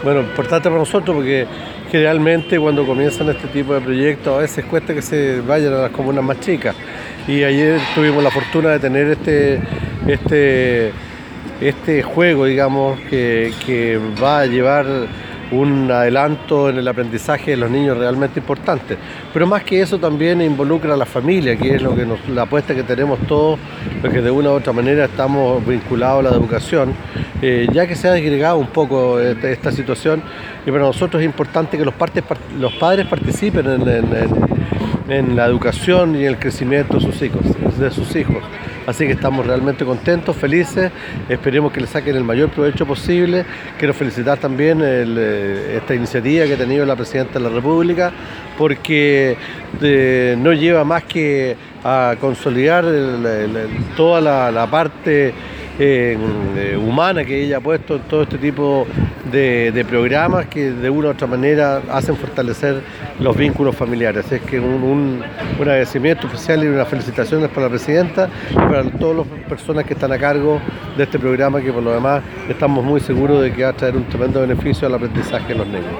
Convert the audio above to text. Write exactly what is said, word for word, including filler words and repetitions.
Bueno, importante para nosotros porque generalmente cuando comienzan este tipo de proyectos a veces cuesta que se vayan a las comunas más chicas. Y ayer tuvimos la fortuna de tener este, este, este juego, digamos, que, que va a llevar un adelanto en el aprendizaje de los niños realmente importante. Pero más que eso también involucra a la familia, que es lo que nos, la apuesta que tenemos todos, porque de una u otra manera estamos vinculados a la educación, eh, ya que se ha agregado un poco esta, esta situación, y para nosotros es importante que los, partes, los padres participen en, en, en, en la educación y el crecimiento de sus hijos, de sus hijos. Así que estamos realmente contentos, felices, esperemos que le saquen el mayor provecho posible. Quiero felicitar también el, esta iniciativa que ha tenido la Presidenta de la República, porque eh, no lleva más que a consolidar el, el, el, toda la, la parte eh, humana que ella ha puesto en todo este tipo de, de programas que de una u otra manera hacen fortalecer los vínculos familiares. Así es que un, un, un agradecimiento especial y unas felicitaciones para la Presidenta y para todas las personas que están a cargo de este programa, que por lo demás estamos muy seguros de que va a traer un tremendo beneficio al aprendizaje de los niños.